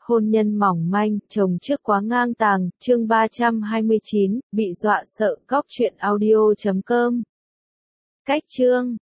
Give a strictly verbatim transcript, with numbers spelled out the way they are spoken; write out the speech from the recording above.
hôn nhân mỏng manh, chồng trước quá ngang tàng, chương ba trăm hai mươi chín, bị dọa sợ, cóc truyện audio chấm com. Cách chương